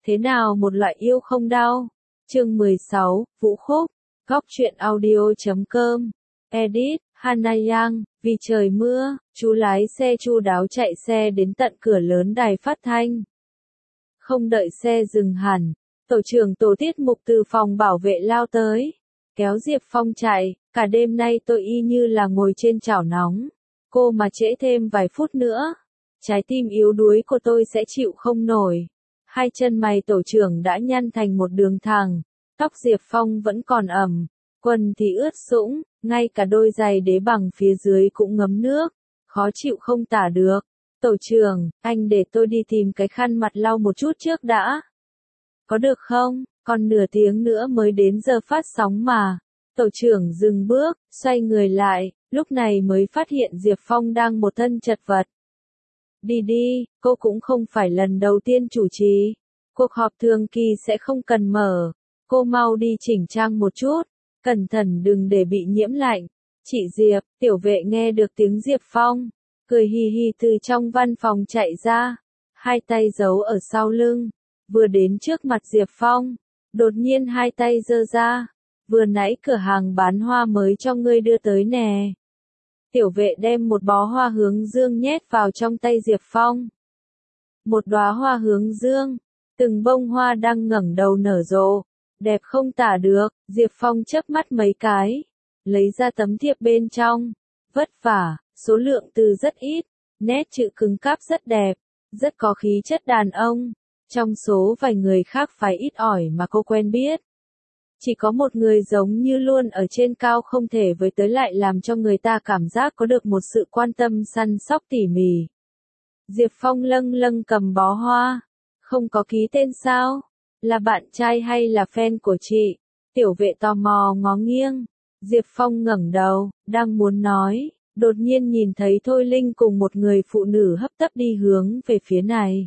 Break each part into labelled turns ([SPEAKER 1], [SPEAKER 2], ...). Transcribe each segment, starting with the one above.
[SPEAKER 1] Thế nào một loại yêu không đau? Chương 16, Vũ Khúc, Góc truyện audio.com, Edit, Hana Yang, vì trời mưa, chú lái xe chu đáo chạy xe đến tận cửa lớn đài phát thanh. Không đợi xe dừng hẳn, tổ trưởng tổ tiết mục từ phòng bảo vệ lao tới, kéo Diệp Phong chạy, cả đêm nay tôi y như là ngồi trên chảo nóng, cô mà trễ thêm vài phút nữa, trái tim yếu đuối của tôi sẽ chịu không nổi. Hai chân mày tổ trưởng đã nhăn thành một đường thẳng, tóc Diệp Phong vẫn còn ẩm, quần thì ướt sũng, ngay cả đôi giày đế bằng phía dưới cũng ngấm nước, khó chịu không tả được. Tổ trưởng, anh để tôi đi tìm cái khăn mặt lau một chút trước đã. Có được không? Còn nửa tiếng nữa mới đến giờ phát sóng mà. Tổ trưởng dừng bước, xoay người lại, lúc này mới phát hiện Diệp Phong đang một thân chật vật. Đi đi, cô cũng không phải lần đầu tiên chủ trì. Cuộc họp thường kỳ sẽ không cần mở. Cô mau đi chỉnh trang một chút, cẩn thận đừng để bị nhiễm lạnh. Chị Diệp, tiểu vệ nghe được tiếng Diệp Phong, cười hì hì từ trong văn phòng chạy ra, hai tay giấu ở sau lưng, vừa đến trước mặt Diệp Phong, đột nhiên hai tay giơ ra, vừa nãy cửa hàng bán hoa mới cho ngươi đưa tới nè. Tiểu vệ đem một bó hoa hướng dương nhét vào trong tay Diệp Phong. Một đóa hoa hướng dương, từng bông hoa đang ngẩng đầu nở rộ, đẹp không tả được. Diệp Phong chớp mắt mấy cái, lấy ra tấm thiệp bên trong, vất vả, số lượng từ rất ít, nét chữ cứng cáp rất đẹp, rất có khí chất đàn ông. Trong số vài người khác phái ít ỏi mà cô quen biết, chỉ có một người giống như luôn ở trên cao không thể với tới lại làm cho người ta cảm giác có được một sự quan tâm săn sóc tỉ mỉ. Diệp Phong lâng lâng cầm bó hoa, không có ký tên sao? Là bạn trai hay là fan của chị? Tiểu vệ tò mò ngó nghiêng. Diệp Phong ngẩng đầu, đang muốn nói, đột nhiên nhìn thấy Thôi Linh cùng một người phụ nữ hấp tấp đi hướng về phía này.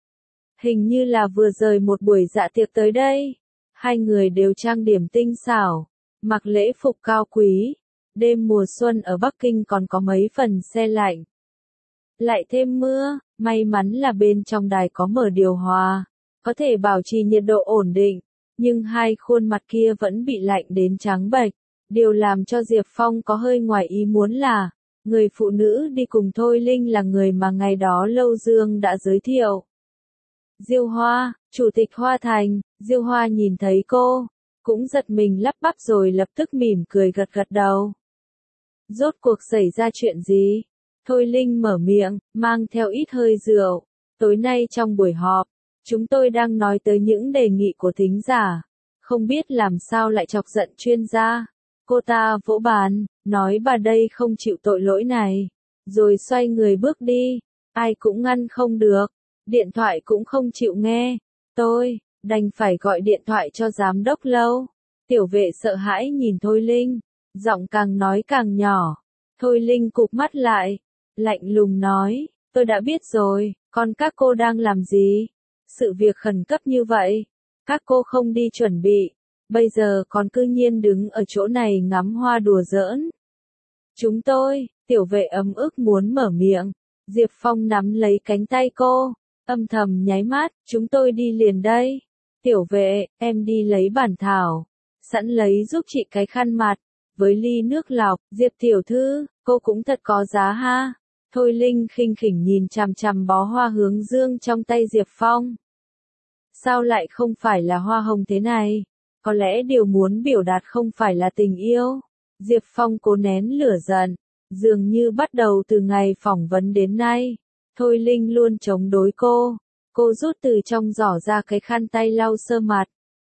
[SPEAKER 1] Hình như là vừa rời một buổi dạ tiệc tới đây. Hai người đều trang điểm tinh xảo, mặc lễ phục cao quý. Đêm mùa xuân ở Bắc Kinh còn có mấy phần se lạnh. Lại thêm mưa, may mắn là bên trong đài có mở điều hòa, có thể bảo trì nhiệt độ ổn định, nhưng hai khuôn mặt kia vẫn bị lạnh đến trắng bệch. Điều làm cho Diệp Phong có hơi ngoài ý muốn là, người phụ nữ đi cùng Thôi Linh là người mà ngày đó Lâu Dương đã giới thiệu. Diêu Hoa, Chủ tịch Hoa Thành. Diêu Hoa nhìn thấy cô, cũng giật mình lắp bắp rồi lập tức mỉm cười gật gật đầu. Rốt cuộc xảy ra chuyện gì? Thôi Linh mở miệng, mang theo ít hơi rượu. Tối nay trong buổi họp, chúng tôi đang nói tới những đề nghị của thính giả. Không biết làm sao lại chọc giận chuyên gia. Cô ta vỗ bàn, nói bà đây không chịu tội lỗi này. Rồi xoay người bước đi, ai cũng ngăn không được. Điện thoại cũng không chịu nghe. Tôi đành phải gọi điện thoại cho giám đốc Lâu. Tiểu vệ sợ hãi nhìn Thôi Linh, giọng càng nói càng nhỏ. Thôi Linh cụp mắt lại, lạnh lùng nói, tôi đã biết rồi, còn các cô đang làm gì? Sự việc khẩn cấp như vậy, các cô không đi chuẩn bị, bây giờ còn cư nhiên đứng ở chỗ này ngắm hoa đùa giỡn. Chúng tôi, tiểu vệ ấm ức muốn mở miệng, Diệp Phong nắm lấy cánh tay cô, âm thầm nháy mắt, chúng tôi đi liền đây. Tiểu vệ, em đi lấy bản thảo, sẵn lấy giúp chị cái khăn mặt, với ly nước lọc. Diệp tiểu thư, cô cũng thật có giá ha. Thôi Linh khinh khỉnh nhìn chằm chằm bó hoa hướng dương trong tay Diệp Phong. Sao lại không phải là hoa hồng thế này? Có lẽ điều muốn biểu đạt không phải là tình yêu. Diệp Phong cố nén lửa giận, dường như bắt đầu từ ngày phỏng vấn đến nay. Thôi Linh luôn chống đối cô. Cô rút từ trong giỏ ra cái khăn tay lau sơ mặt.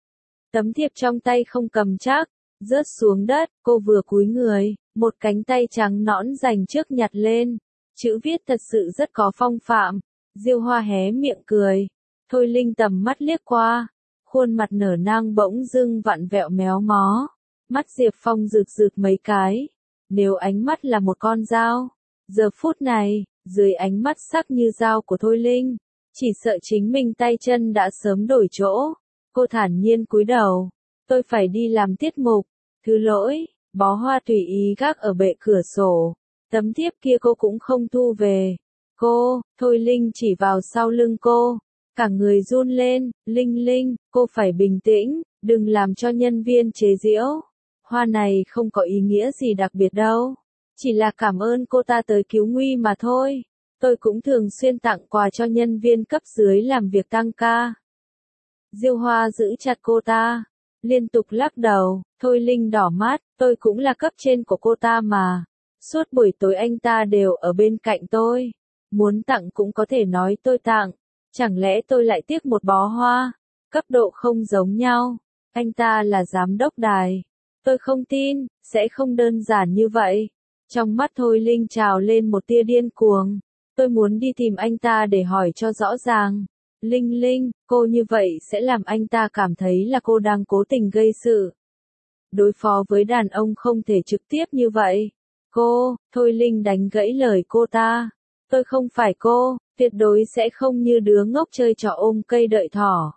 [SPEAKER 1] Tấm thiệp trong tay không cầm chắc, rớt xuống đất, cô vừa cúi người, một cánh tay trắng nõn dành trước nhặt lên. Chữ viết thật sự rất có phong phạm. Diêu Hoa hé miệng cười. Thôi Linh tầm mắt liếc qua, khuôn mặt nở nang bỗng dưng vặn vẹo méo mó. Mắt Diệp Phong rực rực mấy cái. Nếu ánh mắt là một con dao, giờ phút này, dưới ánh mắt sắc như dao của Thôi Linh, chỉ sợ chính mình tay chân đã sớm đổi chỗ. Cô thản nhiên cúi đầu. Tôi phải đi làm tiết mục. Thứ lỗi, bó hoa tùy ý gác ở bệ cửa sổ. Tấm thiếp kia cô cũng không thu về. Thôi Linh chỉ vào sau lưng cô. Cả người run lên, Linh Linh, cô phải bình tĩnh, đừng làm cho nhân viên chế giễu. Hoa này không có ý nghĩa gì đặc biệt đâu. Chỉ là cảm ơn cô ta tới cứu nguy mà thôi. Tôi cũng thường xuyên tặng quà cho nhân viên cấp dưới làm việc tăng ca. Diêu Hoa giữ chặt cô ta, liên tục lắc đầu, Thôi Linh đỏ mắt, tôi cũng là cấp trên của cô ta mà. Suốt buổi tối anh ta đều ở bên cạnh tôi. Muốn tặng cũng có thể nói tôi tặng. Chẳng lẽ tôi lại tiếc một bó hoa? Cấp độ không giống nhau. Anh ta là giám đốc đài. Tôi không tin, sẽ không đơn giản như vậy. Trong mắt Thôi Linh trào lên một tia điên cuồng. Tôi muốn đi tìm anh ta để hỏi cho rõ ràng. Linh Linh, cô như vậy sẽ làm anh ta cảm thấy là cô đang cố tình gây sự. Đối phó với đàn ông không thể trực tiếp như vậy. Thôi Linh đánh gãy lời cô ta. Tôi không phải cô, tuyệt đối sẽ không như đứa ngốc chơi trò ôm cây đợi thỏ.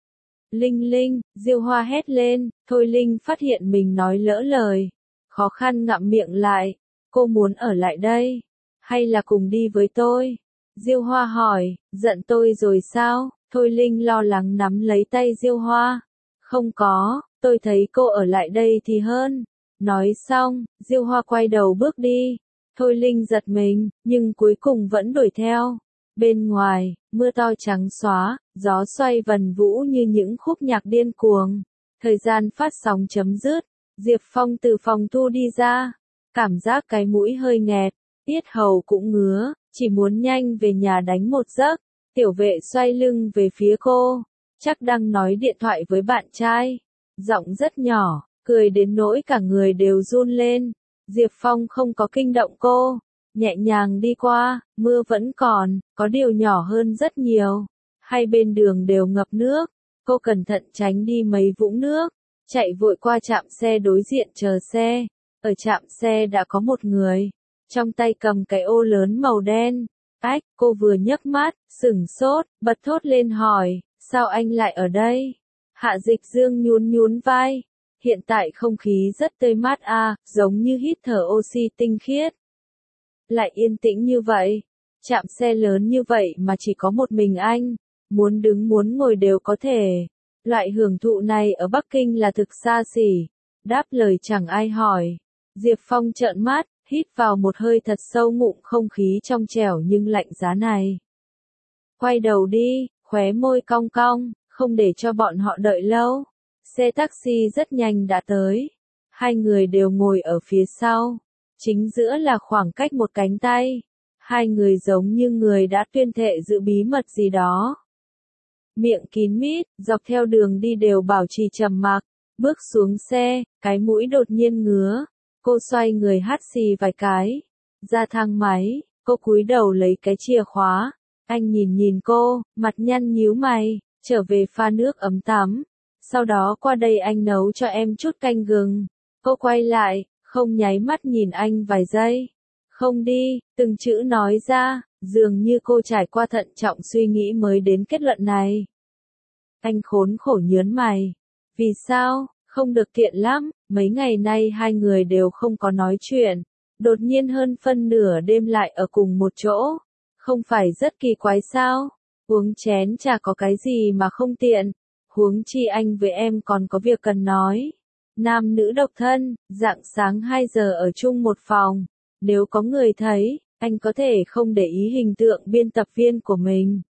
[SPEAKER 1] Linh Linh, Diêu Hoa hét lên, Thôi Linh phát hiện mình nói lỡ lời. Khó khăn ngậm miệng lại, cô muốn ở lại đây, hay là cùng đi với tôi? Diêu Hoa hỏi, giận tôi rồi sao? Thôi Linh lo lắng nắm lấy tay Diêu Hoa. Không có, tôi thấy cô ở lại đây thì hơn. Nói xong, Diêu Hoa quay đầu bước đi. Thôi Linh giật mình, nhưng cuối cùng vẫn đuổi theo. Bên ngoài, mưa to trắng xóa, gió xoay vần vũ như những khúc nhạc điên cuồng. Thời gian phát sóng chấm dứt, Diệp Phong từ phòng thu đi ra. Cảm giác cái mũi hơi nghẹt, yết hầu cũng ngứa, chỉ muốn nhanh về nhà đánh một giấc. Tiểu vệ xoay lưng về phía cô, chắc đang nói điện thoại với bạn trai. Giọng rất nhỏ, cười đến nỗi cả người đều run lên. Diệp Phong không có kinh động cô, nhẹ nhàng đi qua, mưa vẫn còn, có điều nhỏ hơn rất nhiều. Hai bên đường đều ngập nước, cô cẩn thận tránh đi mấy vũng nước, chạy vội qua trạm xe đối diện chờ xe. Ở trạm xe đã có một người, trong tay cầm cái ô lớn màu đen. Ách, cô vừa nhấc mắt, sửng sốt, bật thốt lên hỏi, sao anh lại ở đây? Hạ Dịch Dương nhún nhún vai. Hiện tại không khí rất tươi mát giống như hít thở oxy tinh khiết. Lại yên tĩnh như vậy, trạm xe lớn như vậy mà chỉ có một mình anh, muốn đứng muốn ngồi đều có thể. Loại hưởng thụ này ở Bắc Kinh là thực xa xỉ. Đáp lời chẳng ai hỏi. Diệp Phong trợn mắt, hít vào một hơi thật sâu ngụm không khí trong trẻo nhưng lạnh giá này. Quay đầu đi, khóe môi cong cong, không để cho bọn họ đợi lâu. Xe taxi rất nhanh đã tới. Hai người đều ngồi ở phía sau. Chính giữa là khoảng cách một cánh tay. Hai người giống như người đã tuyên thệ giữ bí mật gì đó. Miệng kín mít, dọc theo đường đi đều bảo trì trầm mặc. Bước xuống xe, cái mũi đột nhiên ngứa. Cô xoay người hắt xì vài cái. Ra thang máy, cô cúi đầu lấy cái chìa khóa. Anh nhìn nhìn cô, mặt nhăn nhíu mày, trở về pha nước ấm tắm. Sau đó qua đây anh nấu cho em chút canh gừng. Cô quay lại, không nháy mắt nhìn anh vài giây. Không đi, từng chữ nói ra, dường như cô trải qua thận trọng suy nghĩ mới đến kết luận này. Anh khốn khổ nhớn mày. Vì sao? Không được tiện lắm, mấy ngày nay hai người đều không có nói chuyện. Đột nhiên hơn phân nửa đêm lại ở cùng một chỗ. Không phải rất kỳ quái sao? Uống chén trà có cái gì mà không tiện. Huống chi anh với em còn có việc cần nói. Nam nữ độc thân, rạng sáng 2 giờ ở chung một phòng. Nếu có người thấy, anh có thể không để ý hình tượng biên tập viên của mình.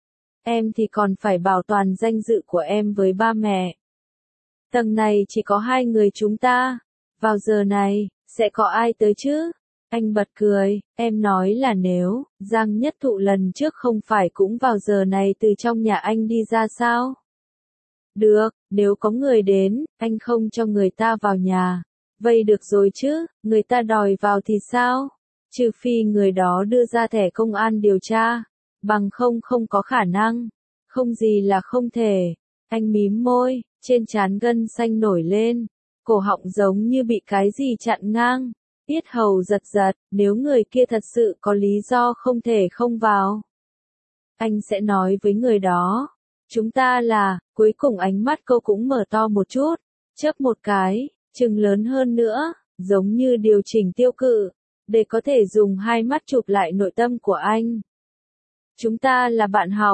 [SPEAKER 1] Em thì còn phải bảo toàn danh dự của em với ba mẹ. Tầng này chỉ có hai người chúng ta. Vào giờ này, sẽ có ai tới chứ? Anh bật cười, em nói là nếu, Giang Nhất Thụ lần trước không phải cũng vào giờ này từ trong nhà anh đi ra sao? Được, nếu có người đến, anh không cho người ta vào nhà. Vậy được rồi chứ, người ta đòi vào thì sao? Trừ phi người đó đưa ra thẻ công an điều tra. Bằng không không có khả năng. Không gì là không thể. Anh mím môi, trên trán gân xanh nổi lên. Cổ họng giống như bị cái gì chặn ngang. Yết hầu giật giật, nếu người kia thật sự có lý do không thể không vào. Anh sẽ nói với người đó. Chúng ta là, cuối cùng ánh mắt cô cũng mở to một chút. Chớp một cái, chừng lớn hơn nữa, giống như điều chỉnh tiêu cự. Để có thể dùng hai mắt chụp lại nội tâm của anh. Chúng ta là bạn học.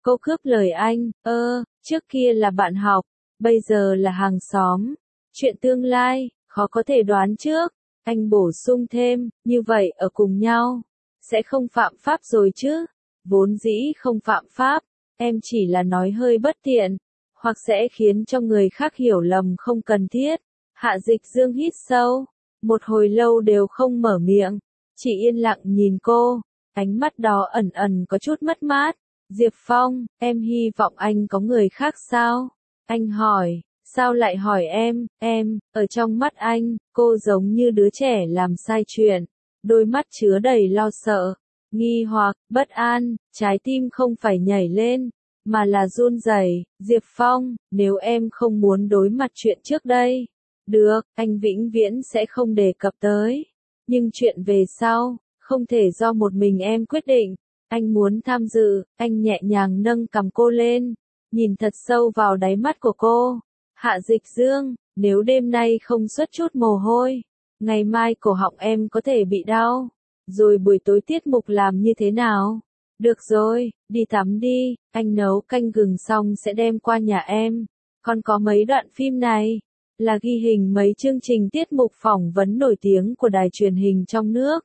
[SPEAKER 1] Cô cướp lời anh, trước kia là bạn học, bây giờ là hàng xóm. Chuyện tương lai, khó có thể đoán trước. Anh bổ sung thêm, như vậy ở cùng nhau, sẽ không phạm pháp rồi chứ? Vốn dĩ không phạm pháp, em chỉ là nói hơi bất tiện, hoặc sẽ khiến cho người khác hiểu lầm không cần thiết. Hạ Dịch Dương hít sâu, một hồi lâu đều không mở miệng, chỉ yên lặng nhìn cô, ánh mắt đó ẩn ẩn có chút mất mát. Diệp Phong, em hy vọng anh có người khác sao? Anh hỏi, sao lại hỏi em, ở trong mắt anh, cô giống như đứa trẻ làm sai chuyện, đôi mắt chứa đầy lo sợ, nghi hoặc, bất an, trái tim không phải nhảy lên, mà là run rẩy. Diệp Phong, nếu em không muốn đối mặt chuyện trước đây, được, anh vĩnh viễn sẽ không đề cập tới. Nhưng chuyện về sau, không thể do một mình em quyết định. Anh muốn tham dự, anh nhẹ nhàng nâng cằm cô lên, nhìn thật sâu vào đáy mắt của cô. Hạ Dịch Dương, nếu đêm nay không xuất chút mồ hôi, ngày mai cổ họng em có thể bị đau. Rồi buổi tối tiết mục làm như thế nào? Được rồi, đi tắm đi, anh nấu canh gừng xong sẽ đem qua nhà em. Còn có mấy đoạn phim này, là ghi hình mấy chương trình tiết mục phỏng vấn nổi tiếng của đài truyền hình trong nước.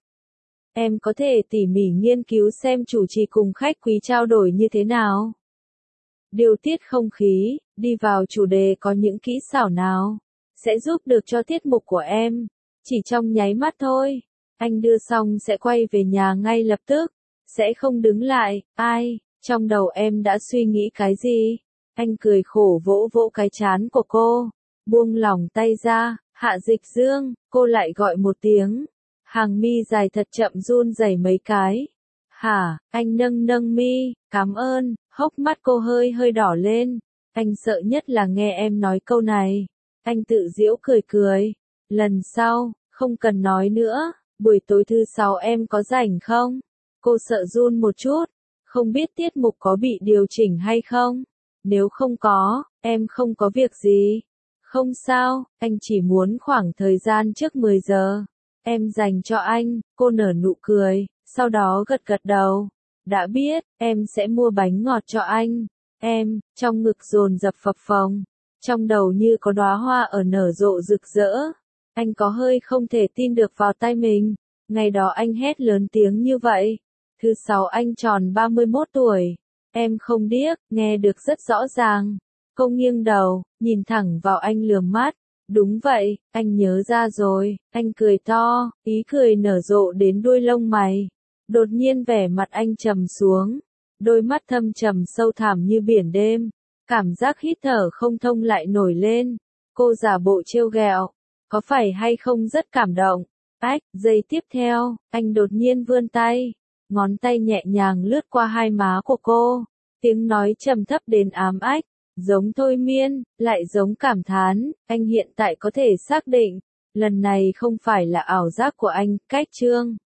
[SPEAKER 1] Em có thể tỉ mỉ nghiên cứu xem chủ trì cùng khách quý trao đổi như thế nào. Điều tiết không khí, đi vào chủ đề có những kỹ xảo nào, sẽ giúp được cho tiết mục của em. Chỉ trong nháy mắt thôi, anh đưa xong sẽ quay về nhà ngay lập tức, sẽ không đứng lại. Ai, trong đầu em đã suy nghĩ cái gì? Anh cười khổ vỗ vỗ cái trán của cô, buông lỏng tay ra. Hạ Dịch Dương, cô lại gọi một tiếng. Hàng mi dài thật chậm run rẩy mấy cái. Hả, anh nâng nâng mi, cảm ơn, hốc mắt cô hơi hơi đỏ lên. Anh sợ nhất là nghe em nói câu này. Anh tự giễu cười cười. Lần sau, không cần nói nữa, buổi tối thứ 6 em có rảnh không? Cô sợ run một chút, không biết tiết mục có bị điều chỉnh hay không? Nếu không có, em không có việc gì. Không sao, anh chỉ muốn khoảng thời gian trước 10 giờ. Em dành cho anh, cô nở nụ cười, sau đó gật gật đầu. Đã biết, em sẽ mua bánh ngọt cho anh. Em, trong ngực dồn dập phập phồng, trong đầu như có đóa hoa ở nở rộ rực rỡ. Anh có hơi không thể tin được vào tay mình. Ngày đó anh hét lớn tiếng như vậy. Thứ 6 anh tròn 31 tuổi. Em không điếc, nghe được rất rõ ràng. Cô nghiêng đầu, nhìn thẳng vào anh lườm mắt. Đúng vậy, anh nhớ ra rồi, anh cười to, ý cười nở rộ đến đuôi lông mày. Đột nhiên vẻ mặt anh trầm xuống, đôi mắt thâm trầm sâu thẳm như biển đêm, cảm giác hít thở không thông lại nổi lên. Cô giả bộ trêu ghẹo, có phải hay không rất cảm động? Ách, giây tiếp theo, anh đột nhiên vươn tay, ngón tay nhẹ nhàng lướt qua hai má của cô, tiếng nói trầm thấp đến ám ách. Giống thôi miên, lại giống cảm thán, anh hiện tại có thể xác định, lần này không phải là ảo giác của anh. Cách chương